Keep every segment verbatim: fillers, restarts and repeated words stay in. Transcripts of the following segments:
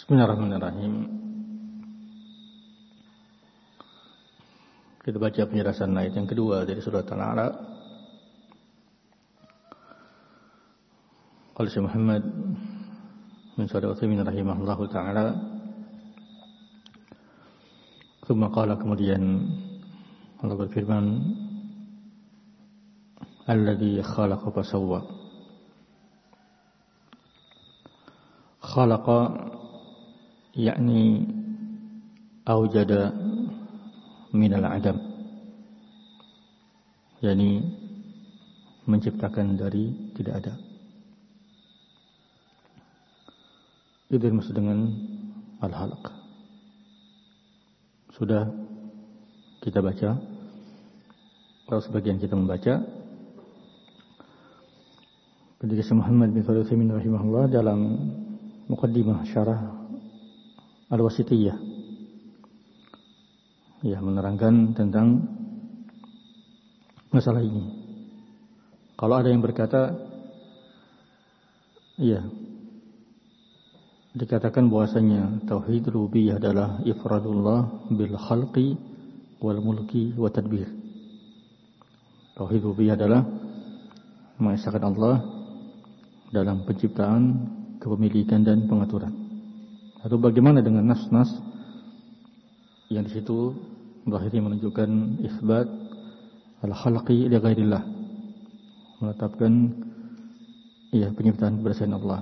Bismillahirrahmanirrahim. Kita baca penjelasan ayat yang kedua dari surat Al-A'raf. Qala Syekh Muhammad bin Shalih Al-Utsaimin rahimahullahu taala, "Tsumma qala," kemudian Allah berfirman, "Alladzi khalaqa fasawwa." Khalaqa yakni awjada minal adam, yakni menciptakan dari tidak ada. Itu dimaksud dengan al-khalq. Sudah kita baca, kalau sebagian kita membaca, ketika Syekh Muhammad bin Shalih Al-Utsaimin rahimahullah dalam muqaddimah syarah Al-Wasithiyah, ya, menerangkan tentang masalah ini. Kalau ada yang berkata, ya, dikatakan bahwasanya tauhid rububiyah adalah ifradullah bil khalqi wal mulki wa tadbir. Tauhid rububiyah adalah mengesahkan Allah dalam penciptaan, kepemilikan dan pengaturan. Atau bagaimana dengan nas-nas yang di situ zahirnya menunjukkan isbat al-khalqi li ghairillah, menetapkan ya penciptaan berdasarkan Allah.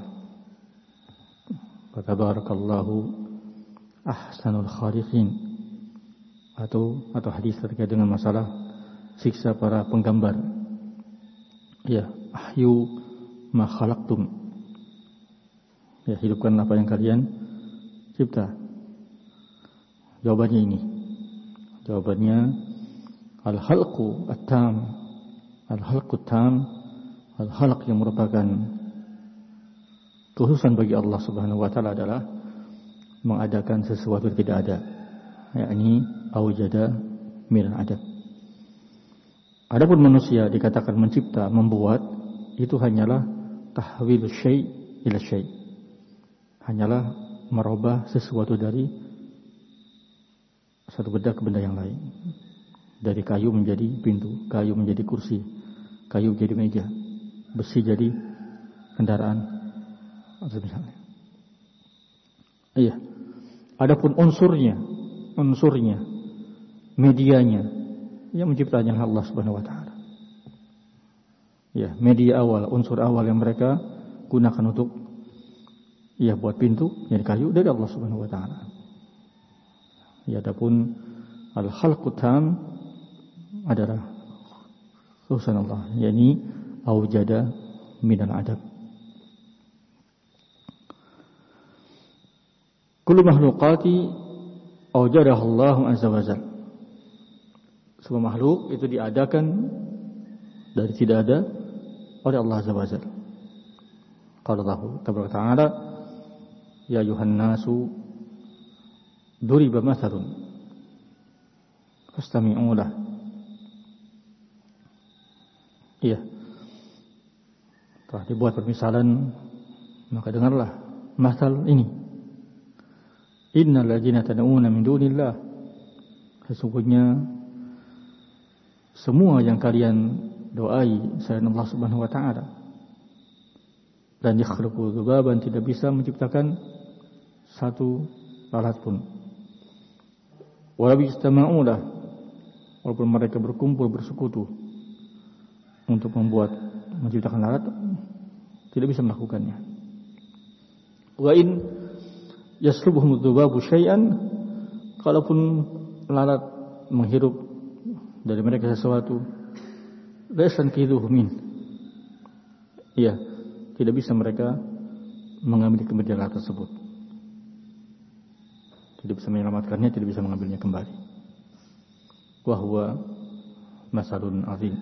Tabarakallahu ahsanul khaliqin, atau atau hadis terkait dengan masalah siksa para penggambar. Ya, ahyu ma khalaqtum. Ya, hidupkan apa yang kalian cipta. Jawabannya ini. Jawabannya al-khalqu at-tam. Al-khalqu at-tam, al-khalq yang merupakan khususan bagi Allah Subhanahu wa taala adalah mengadakan sesuatu yang tidak ada, yakni awjada min al-adam. Adapun manusia dikatakan mencipta, membuat, itu hanyalah tahwil syai' ila syai'. Hanyalah merubah sesuatu dari satu benda ke benda yang lain. Dari kayu menjadi pintu, kayu menjadi kursi, kayu menjadi meja, besi jadi kendaraan. Misalnya. Iya. Adapun unsurnya, unsurnya, medianya, yang menciptanya Allah Subhanahu wa taala. Ya, media awal, unsur awal yang mereka gunakan untuk ya buat pintu dari kayu dari Allah Subhanahu wa taala. Ya, adapun al-khalqu tam adalah khususan Allah, yakni aujada minal adam. Kullu makhluqati awjadaha Allah azza wa jalla. Semua makhluk itu diadakan dari tidak ada oleh Allah azza wa jalla. Qala Allah tabaraka ta'ala, ya ayuhan nasu duriba mathalun fastami'u lah. Iya, telah dibuat permisalan, maka dengarlah masal ini. Innal ladzina tad'una min dunillah, sesungguhnya semua yang kalian doai selain Allah Subhanahu wa taala, dan yakhluqu dzubaban, tidak bisa menciptakan satu lalat pun. Wa bistama'u lah, walaupun mereka berkumpul bersekutu untuk membuat menciptakan lalat, tidak bisa melakukannya. Wa in yaslubuhum dzubabu syai'an, kalaupun lalat menghirup dari mereka sesuatu, la yastanqidhuhu min, iya, tidak bisa mereka mengambil kembali lalat tersebut. Tidak bisa menyelamatkannya, tidak bisa mengambilnya kembali. Wa huwa masalun azim.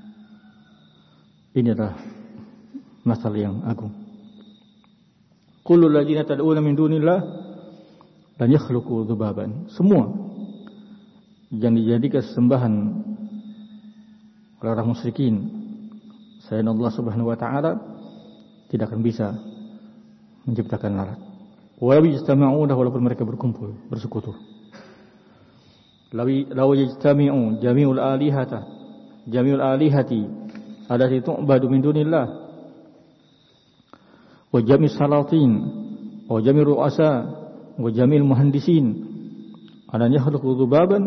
Ini adalah masalah yang agung. Kullu ladzina tad'una min dunillah lan yakhluqu dzubaban. Semua yang dijadikan sesembahan oleh orang musyrikin selain Allah Subhanahu wa taala tidak akan bisa menciptakan lalat. Wa yajtama'una, walaupun mereka berkumpul, bersekutu. Lawi law yajtami'u jami'ul alihata jami'ul alihati allati tu'badu min dunillah wa jami'us salatin wa jami'ur ru'asa wa jami'il muhandisin an yakhluqu dhubaban.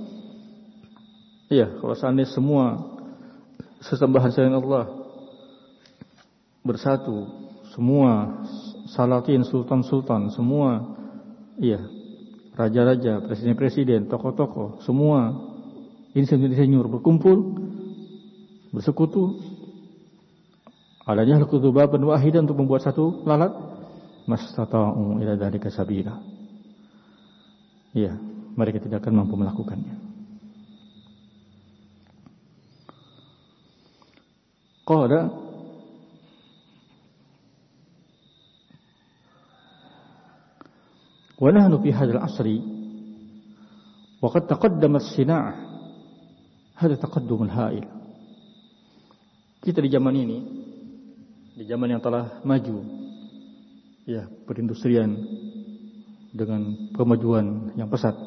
Iya, kalau seandainya semua sesembahan selain Allah bersatu, semua salatin, sultan-sultan, semua iya, raja-raja, presiden-presiden, tokoh-tokoh, semua insinyur-insinyur berkumpul, bersekutu, adanya al-qutubaban wahidan untuk membuat satu lalat, mastata'u ila dzalika sabila. Iya, mereka tidak akan mampu melakukannya. Qala wa nahnu fi hadzal asri wa qad taqaddama as-sina'ah hadha taqaddum al-ha'il. Kita di zaman ini, di zaman yang telah maju, ya, perindustrian dengan kemajuan yang pesat.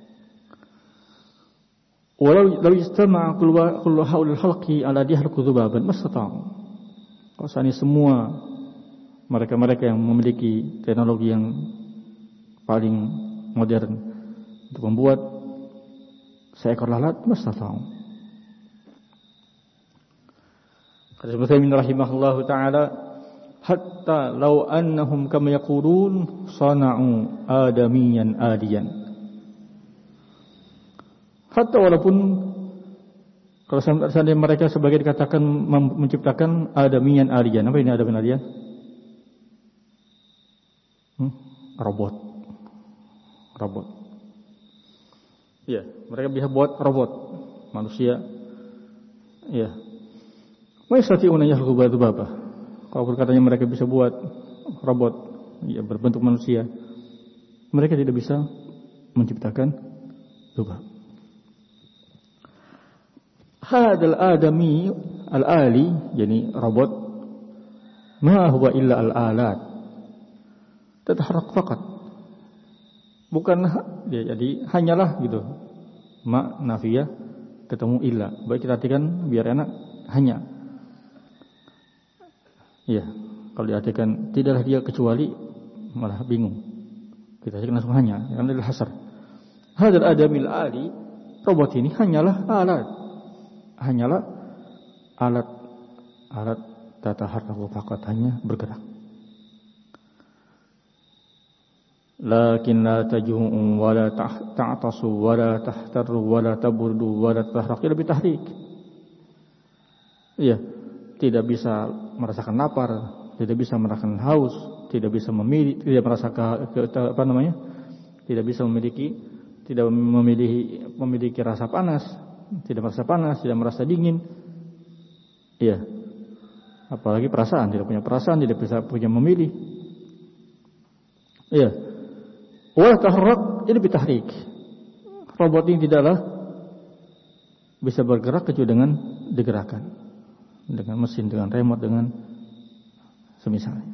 Walau law istama'a kullu haulil khalqi ala dihlqu dhubaban mastata'u. Kalau seandainya semua mereka-mereka yang memiliki teknologi yang paling modern untuk membuat seekor lalat, mastata'u. Kata Ibnu Utsaimin rahimahullahu taala, hatta law annahum kama yaqulun sana'u adamiyan adiyan. Hatta walaupun kalau seandainya mereka sebagai dikatakan menciptakan adamiyan adiyan. Apa ini adamiyan adiyan? Hmm? Robot. Robot. Ya, mereka bisa buat robot manusia. Ya. Maisati'una yakhluqu dzubaba. Kalau berkatanya mereka bisa buat robot ya berbentuk manusia, mereka tidak bisa menciptakan dzubab. Hadzal adami al-ali, yani robot, ma huwa illa al-alat tatahrak faqat. Bukan ya, jadi hanyalah gitu. Ma nafiyah ketemu illa. Baik kita artikan biar enak, hanya. Iya, kalau diartikan tidaklah dia kecuali, malah bingung. Kita artikan langsung hanya, karena adalah hasar. Hadzal adamil ali, robot ini hanyalah alat. Hanyalah alat alat tataharraku faqat, hanya bergerak. Lakin la taju'u wa la ta'tasu wa la tahtaru wa la taburdu wa la tahraqu illa bitahrik. Iya, tidak bisa merasakan lapar, tidak bisa merasakan haus, tidak bisa memilih, tidak merasakan apa namanya? Tidak bisa memiliki tidak memiliki memiliki rasa panas, tidak merasa panas, tidak merasa dingin. Iya. Apalagi perasaan, tidak punya perasaan, tidak bisa punya memilih. Iya. Wa taharrak ini bitahrik. Robot ini tidaklah bisa bergerak kecuali dengan digerakkan, dengan mesin, dengan remote, dengan semisalnya.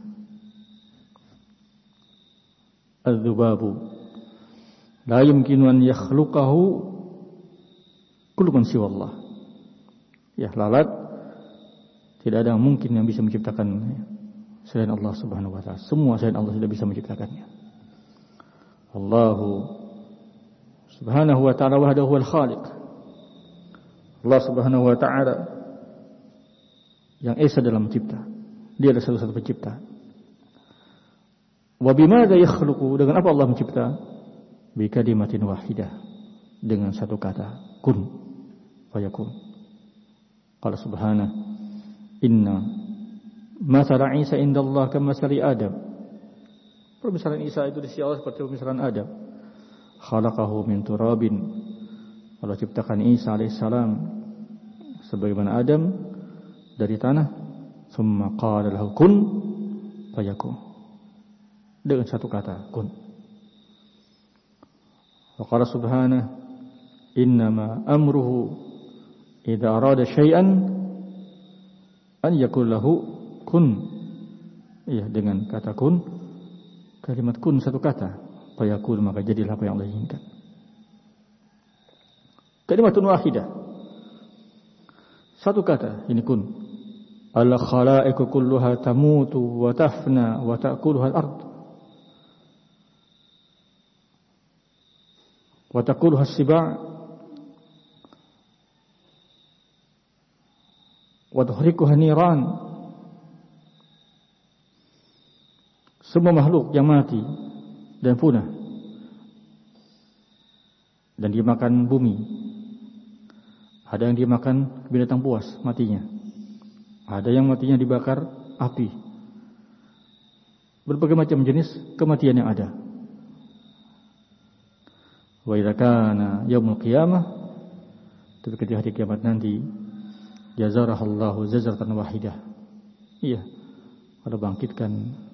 Adz-dzubabu la yumkinu an yakhluqahu kullu man siwa Allah. Ya, lalat tidak ada yang mungkin yang bisa menciptakan selain Allah Subhanahu wa taala. Semua selain Allah tidak bisa menciptakannya. Allahu Subhanahu wa ta'ala wahdahu al-khaliq. Allah Subhanahu wa ta'ala yang esa dalam mencipta. Dia adalah satu-satu pencipta. Wa bimadza yakhluqu, dengan apa Allah mencipta? Bi kalimatin wahidah, dengan satu kata, kun fayakun. Qala subhanahu, inna masala Isa indallah kamathali Adam. Permisalan Isa itu di sisi Allah seperti permisalan Adam. Khalaqahu min turabin. Allah ciptakan Isa alaihissalam sebagaimana Adam dari tanah. Summa qala lahu kun fayakun. Dengan satu kata, kun. Wa qala subhanahu, innama amruhu idza arada syai'an an yakul lahu kun. Iya, dengan kata kun, Kalimat kun satu kata, fayakun maka jadilah apa yang Allah inginkan. Kalimatun wahidah, satu kata, ini kun. Al khalaiqu kulluha tamutu wa tafna wa ta'kuluha al-ard wa taquluha as-siba' wa tuhrikuha niran. Semua makhluk yang mati dan punah dan dimakan bumi. Ada yang dimakan binatang buas matinya. Ada yang matinya dibakar api. Berbagai macam jenis kematian yang ada. Wa idza kana yaumul qiyamah, tapi ketika hari kiamat nanti, jazarahallahu zazratan wahidah. Iya, Allah bangkitkan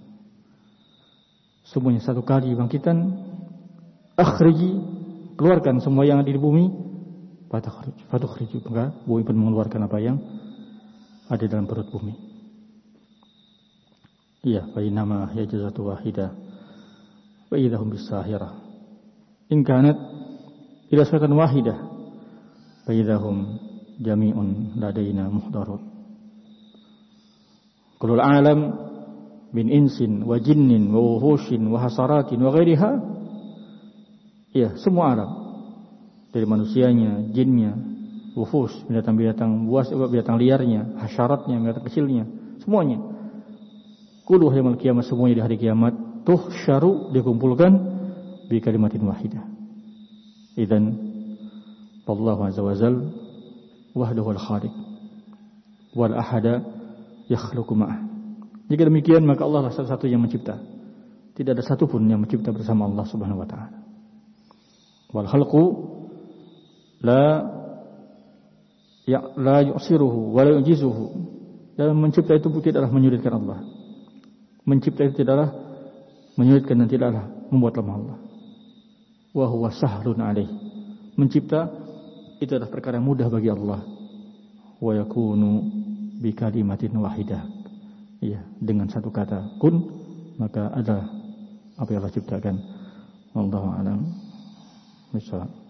semuanya satu kali bangkitan. Akhriji, keluarkan semua yang ada di bumi. Fatukhriju, maka bumi pun mengeluarkan apa yang ada dalam perut bumi. Iya, fa innama hiya jazatu wahidah wa idahum bisahirah. In kanat ila satan wahidah fa idahum jami'un ladaina muhdarun. Kullu alam min insin wa jinnin wa wuhushin wa hasaratin wa ghairiha. Iya, semua alam, dari manusianya, jinnya, wuhus, binatang-binatang buas, binatang liarnya, hasyaratnya, binatang kecilnya, semuanya. Kullu yaumil qiyamah, semuanya di hari kiamat, tuhsyaru, dikumpulkan bi kalimatin wahidah. Idzan Allahu azza wa jalla wahdahu al-khaliq wal ahada yakhluqu ma'ah. Jika demikian maka Allah lah satu-satu yang mencipta. Tidak ada satupun yang mencipta bersama Allah Subhanahu wa taala. Wal khalqu la ya la yusiruhu wa la yujizuhu. Dalam mencipta itu tidaklah menyulitkan Allah. Mencipta itu tidaklah menyulitkan dan tidaklah membuat lemah Allah. Wa huwa sahlun alaih. Mencipta itu adalah perkara yang mudah bagi Allah. Wa yakunu bi kalimatin wahidah. Iya, dengan satu kata kun maka ada apa yang Allah ciptakan. Wallahu a'lam bishawab.